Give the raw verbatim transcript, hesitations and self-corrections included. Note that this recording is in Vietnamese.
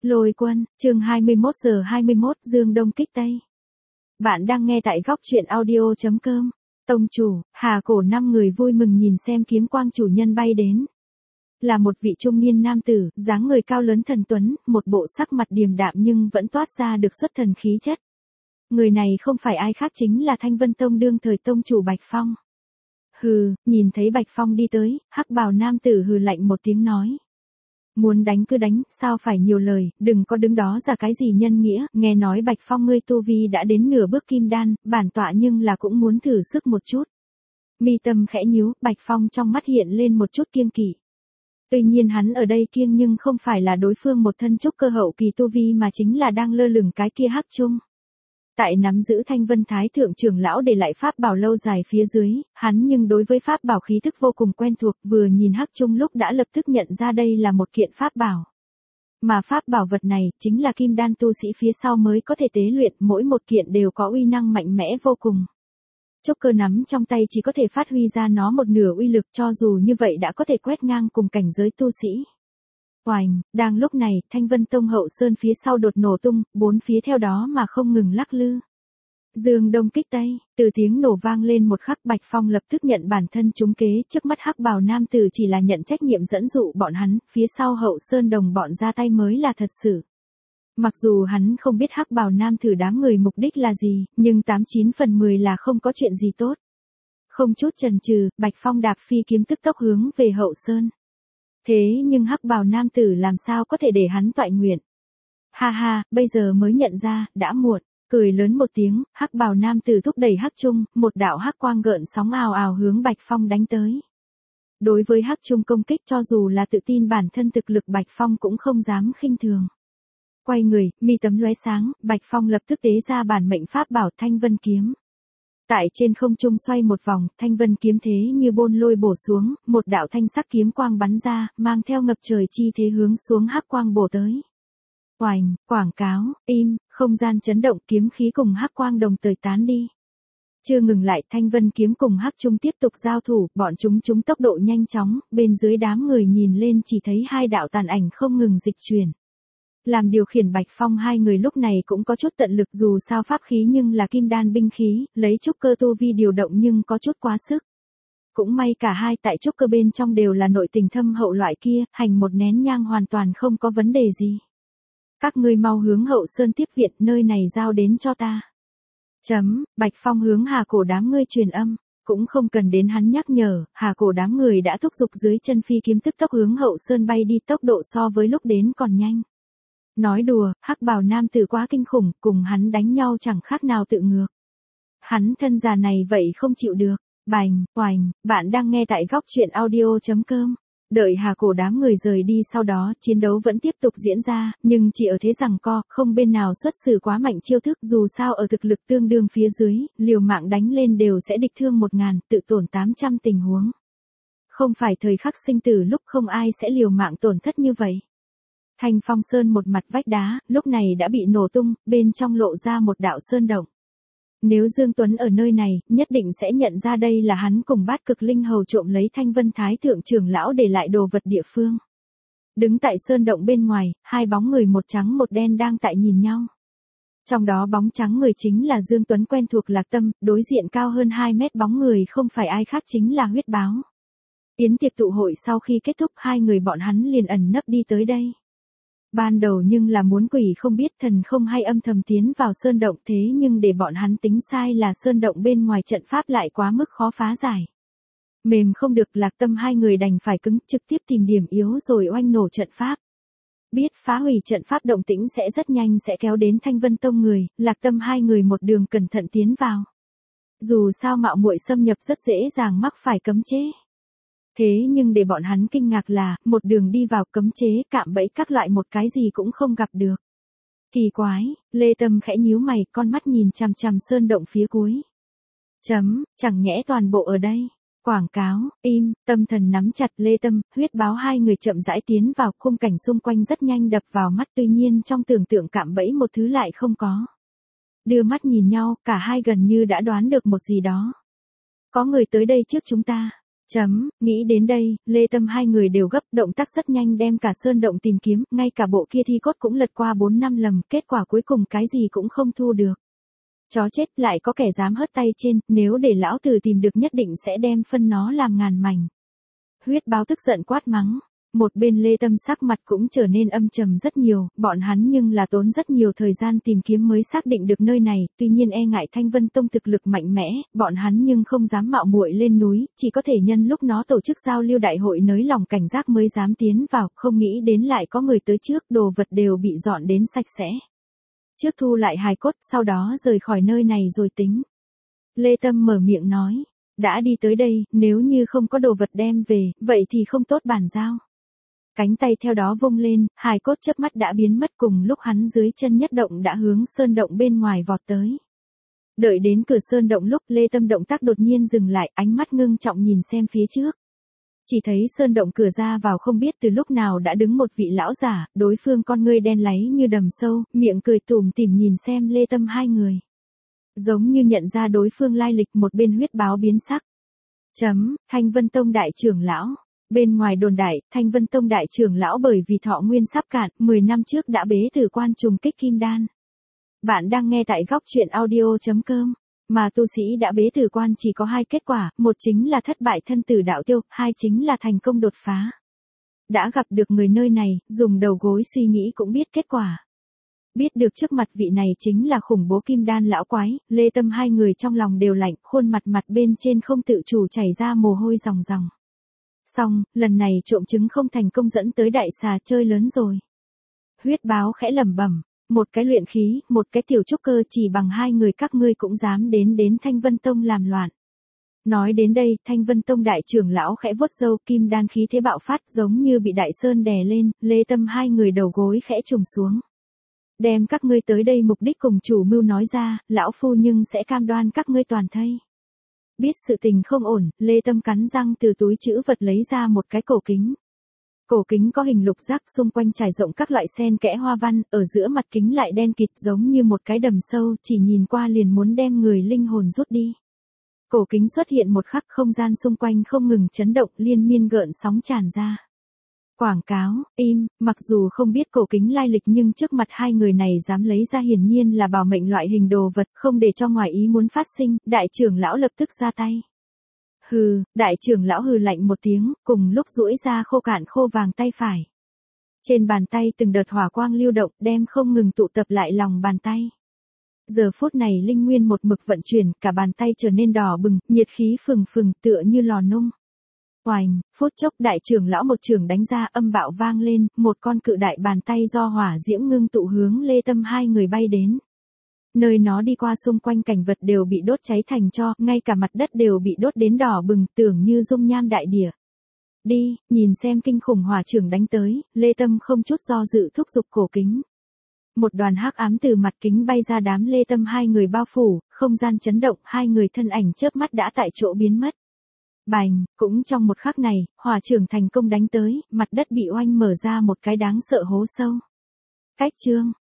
Lôi Quân, chương hai mươi mốt giờ hai mươi mốt, Dương Đông kích Tây. Bạn đang nghe tại góc truyện audio chấm com. Tông chủ, Hà Cổ năm người vui mừng nhìn xem kiếm quang chủ nhân bay đến. Là một vị trung niên nam tử, dáng người cao lớn thần tuấn, một bộ sắc mặt điềm đạm nhưng vẫn toát ra được xuất thần khí chất. Người này không phải ai khác chính là Thanh Vân Tông đương thời tông chủ Bạch Phong. Hừ, nhìn thấy Bạch Phong đi tới, hắc bào nam tử hừ lạnh một tiếng nói. Muốn đánh cứ đánh, sao phải nhiều lời, đừng có đứng đó ra cái gì nhân nghĩa, nghe nói Bạch Phong ngươi tu vi đã đến nửa bước kim đan, bản tọa nhưng là cũng muốn thử sức một chút. Mi tâm khẽ nhíu, Bạch Phong trong mắt hiện lên một chút kiêng kỵ. Tuy nhiên hắn ở đây kiêng nhưng không phải là đối phương một thân trúc cơ hậu kỳ tu vi mà chính là đang lơ lửng cái kia hắc chung. Tại nắm giữ Thanh Vân Thái thượng trưởng lão để lại pháp bảo lâu dài phía dưới, hắn nhưng đối với pháp bảo khí thức vô cùng quen thuộc, vừa nhìn hắc chung lúc đã lập tức nhận ra đây là một kiện pháp bảo. Mà pháp bảo vật này chính là kim đan tu sĩ phía sau mới có thể tế luyện, mỗi một kiện đều có uy năng mạnh mẽ vô cùng. Trúc cơ nắm trong tay chỉ có thể phát huy ra nó một nửa uy lực, cho dù như vậy đã có thể quét ngang cùng cảnh giới tu sĩ. Oành, đang lúc này, Thanh Vân Tông hậu sơn phía sau đột nổ tung, bốn phía theo đó mà không ngừng lắc lư. Dương Đông kích Tây, từ tiếng nổ vang lên một khắc, Bạch Phong lập tức nhận bản thân trúng kế, trước mắt hắc bào nam tử chỉ là nhận trách nhiệm dẫn dụ bọn hắn, phía sau hậu sơn đồng bọn ra tay mới là thật sự. Mặc dù hắn không biết hắc bào nam tử đám người mục đích là gì, nhưng tám chín phần mười là không có chuyện gì tốt. Không chút chần chừ, Bạch Phong đạp phi kiếm tức tốc hướng về hậu sơn. Thế nhưng hắc bào nam tử làm sao có thể để hắn toại nguyện. Ha ha, bây giờ mới nhận ra, đã muộn, cười lớn một tiếng, hắc bào nam tử thúc đẩy hắc chung, một đạo hắc quang gợn sóng ào ào hướng Bạch Phong đánh tới. Đối với hắc chung công kích, cho dù là tự tin bản thân thực lực, Bạch Phong cũng không dám khinh thường. Quay người, mi tấm lóe sáng, Bạch Phong lập tức tế ra bản mệnh pháp bảo Thanh Vân kiếm. Tại trên không trung xoay một vòng, Thanh Vân kiếm thế như bôn lôi bổ xuống, một đạo thanh sắc kiếm quang bắn ra, mang theo ngập trời chi thế hướng xuống hắc quang bổ tới. Oành, quảng cáo, im, không gian chấn động, kiếm khí cùng hắc quang đồng thời tán đi. Chưa ngừng lại, Thanh Vân kiếm cùng hắc chung tiếp tục giao thủ, bọn chúng chúng tốc độ nhanh chóng, bên dưới đám người nhìn lên chỉ thấy hai đạo tàn ảnh không ngừng dịch chuyển. Làm điều khiển Bạch Phong hai người lúc này cũng có chút tận lực, dù sao pháp khí nhưng là kim đan binh khí, lấy trúc cơ tu vi điều động nhưng có chút quá sức. Cũng may cả hai tại trúc cơ bên trong đều là nội tình thâm hậu loại kia, hành một nén nhang hoàn toàn không có vấn đề gì. Các ngươi mau hướng hậu sơn tiếp viện, nơi này giao đến cho ta. Chấm, Bạch Phong hướng Hà Cổ đám ngươi truyền âm, cũng không cần đến hắn nhắc nhở, Hà Cổ đám người đã thúc giục dưới chân phi kiếm tức tốc hướng hậu sơn bay đi, tốc độ so với lúc đến còn nhanh. Nói đùa, hắc bào nam tử quá kinh khủng, cùng hắn đánh nhau chẳng khác nào tự ngược. Hắn thân già này vậy không chịu được. Bành, oành, bạn đang nghe tại góc truyện audio chấm com. Đợi Hà Cổ đám người rời đi, sau đó chiến đấu vẫn tiếp tục diễn ra, nhưng chỉ ở thế giằng co, không bên nào xuất xử quá mạnh chiêu thức, dù sao ở thực lực tương đương phía dưới, liều mạng đánh lên đều sẽ địch thương một ngàn, tự tổn tám trăm tình huống. Không phải thời khắc sinh tử lúc không ai sẽ liều mạng tổn thất như vậy. Thanh Phong Sơn một mặt vách đá, lúc này đã bị nổ tung, bên trong lộ ra một đạo sơn động. Nếu Dương Tuấn ở nơi này, nhất định sẽ nhận ra đây là hắn cùng Bát Cực Linh Hầu trộm lấy Thanh Vân Thái thượng trưởng lão để lại đồ vật địa phương. Đứng tại sơn động bên ngoài, hai bóng người một trắng một đen đang tại nhìn nhau. Trong đó bóng trắng người chính là Dương Tuấn quen thuộc Lạc Tâm, đối diện cao hơn hai mét bóng người không phải ai khác chính là Huyết Báo. Yến tiệc tụ hội sau khi kết thúc, hai người bọn hắn liền ẩn nấp đi tới đây. Ban đầu nhưng là muốn quỷ không biết thần không hay âm thầm tiến vào sơn động, thế nhưng để bọn hắn tính sai là sơn động bên ngoài trận pháp lại quá mức khó phá giải. Mềm không được, Lạc Tâm hai người đành phải cứng, trực tiếp tìm điểm yếu rồi oanh nổ trận pháp. Biết phá hủy trận pháp động tĩnh sẽ rất nhanh sẽ kéo đến Thanh Vân Tông người, Lạc Tâm hai người một đường cẩn thận tiến vào. Dù sao mạo muội xâm nhập rất dễ dàng mắc phải cấm chế. Thế nhưng để bọn hắn kinh ngạc là, một đường đi vào cấm chế, cạm bẫy các loại một cái gì cũng không gặp được. Kỳ quái, Lê Tâm khẽ nhíu mày, con mắt nhìn chằm chằm sơn động phía cuối. Chấm, chẳng nhẽ toàn bộ ở đây. Quảng cáo, im, tâm thần nắm chặt, Lê Tâm, Huyết Báo hai người chậm rãi tiến vào, khung cảnh xung quanh rất nhanh đập vào mắt, tuy nhiên trong tưởng tượng cạm bẫy một thứ lại không có. Đưa mắt nhìn nhau, cả hai gần như đã đoán được một gì đó. Có người tới đây trước chúng ta. Chấm, nghĩ đến đây, Lê Tâm hai người đều gấp, động tác rất nhanh đem cả sơn động tìm kiếm, ngay cả bộ kia thi cốt cũng lật qua bốn năm lần, kết quả cuối cùng cái gì cũng không thu được. Chó chết, lại có kẻ dám hất tay trên, nếu để lão tử tìm được nhất định sẽ đem phân nó làm ngàn mảnh. Huyết báo tức giận quát mắng. Một bên Lê Tâm sắc mặt cũng trở nên âm trầm rất nhiều, bọn hắn nhưng là tốn rất nhiều thời gian tìm kiếm mới xác định được nơi này, tuy nhiên e ngại Thanh Vân Tông thực lực mạnh mẽ, bọn hắn nhưng không dám mạo muội lên núi, chỉ có thể nhân lúc nó tổ chức giao lưu đại hội nới lòng cảnh giác mới dám tiến vào, không nghĩ đến lại có người tới trước, đồ vật đều bị dọn đến sạch sẽ. Trước thu lại hài cốt, sau đó rời khỏi nơi này rồi tính. Lê Tâm mở miệng nói, đã đi tới đây, nếu như không có đồ vật đem về, vậy thì không tốt bàn giao. Cánh tay theo đó vung lên, hài cốt chớp mắt đã biến mất, cùng lúc hắn dưới chân nhất động đã hướng sơn động bên ngoài vọt tới. Đợi đến cửa sơn động lúc Lê Tâm động tác đột nhiên dừng lại, ánh mắt ngưng trọng nhìn xem phía trước. Chỉ thấy sơn động cửa ra vào không biết từ lúc nào đã đứng một vị lão giả, đối phương con ngươi đen láy như đầm sâu, miệng cười tủm tỉm nhìn xem Lê Tâm hai người. Giống như nhận ra đối phương lai lịch, một bên huyết báo biến sắc. Chấm, Thanh Vân Tông đại trưởng lão. Bên ngoài đồn đại, Thanh Vân Tông đại trưởng lão bởi vì thọ nguyên sắp cạn, mười năm trước đã bế tử quan trùng kích kim đan. Bạn đang nghe tại góc truyện audio chấm com. Mà tu sĩ đã bế tử quan chỉ có hai kết quả, một chính là thất bại thân tử đạo tiêu, hai chính là thành công đột phá. Đã gặp được người nơi này, dùng đầu gối suy nghĩ cũng biết kết quả. Biết được trước mặt vị này chính là khủng bố kim đan lão quái, Lê Tâm hai người trong lòng đều lạnh, khuôn mặt mặt bên trên không tự chủ chảy ra mồ hôi ròng ròng. Xong, lần này trộm trứng không thành công dẫn tới đại xà chơi lớn rồi. Huyết báo khẽ lẩm bẩm, một cái luyện khí, một cái tiểu trúc cơ, chỉ bằng hai người các ngươi cũng dám đến đến Thanh Vân Tông làm loạn. Nói đến đây, Thanh Vân Tông đại trưởng lão khẽ vuốt râu, kim đan khí thế bạo phát giống như bị đại sơn đè lên, Lê Tâm hai người đầu gối khẽ trùng xuống. Đem các ngươi tới đây mục đích cùng chủ mưu nói ra, lão phu nhưng sẽ cam đoan các ngươi toàn thây. Biết sự tình không ổn, Lê Tâm cắn răng từ túi trữ vật lấy ra một cái cổ kính. Cổ kính có hình lục giác, xung quanh trải rộng các loại sen kẽ hoa văn, ở giữa mặt kính lại đen kịt giống như một cái đầm sâu, chỉ nhìn qua liền muốn đem người linh hồn rút đi. Cổ kính xuất hiện một khắc, không gian xung quanh không ngừng chấn động, liên miên gợn sóng tràn ra. Quảng cáo, im, mặc dù không biết cổ kính lai lịch nhưng trước mặt hai người này dám lấy ra hiển nhiên là bảo mệnh loại hình đồ vật, không để cho ngoài ý muốn phát sinh, đại trưởng lão lập tức ra tay. Hừ, đại trưởng lão hừ lạnh một tiếng, cùng lúc duỗi ra khô cạn khô vàng tay phải. Trên bàn tay từng đợt hỏa quang lưu động, đem không ngừng tụ tập lại lòng bàn tay. Giờ phút này linh nguyên một mực vận chuyển, cả bàn tay trở nên đỏ bừng, nhiệt khí phừng phừng tựa như lò nung. Oành, phút chốc đại trưởng lão một trường đánh ra, âm bạo vang lên, một con cự đại bàn tay do hỏa diễm ngưng tụ hướng Lê Tâm hai người bay đến. Nơi nó đi qua xung quanh cảnh vật đều bị đốt cháy thành tro, ngay cả mặt đất đều bị đốt đến đỏ bừng, tưởng như dung nham đại địa. Đi, nhìn xem kinh khủng hỏa trường đánh tới, Lê Tâm không chút do dự thúc giục cổ kính. Một đoàn hắc ám từ mặt kính bay ra, đám Lê Tâm hai người bao phủ, không gian chấn động, hai người thân ảnh chớp mắt đã tại chỗ biến mất. Bành, cũng trong một khắc này, hỏa trường thành công đánh tới, mặt đất bị oanh mở ra một cái đáng sợ hố sâu. Cách chương,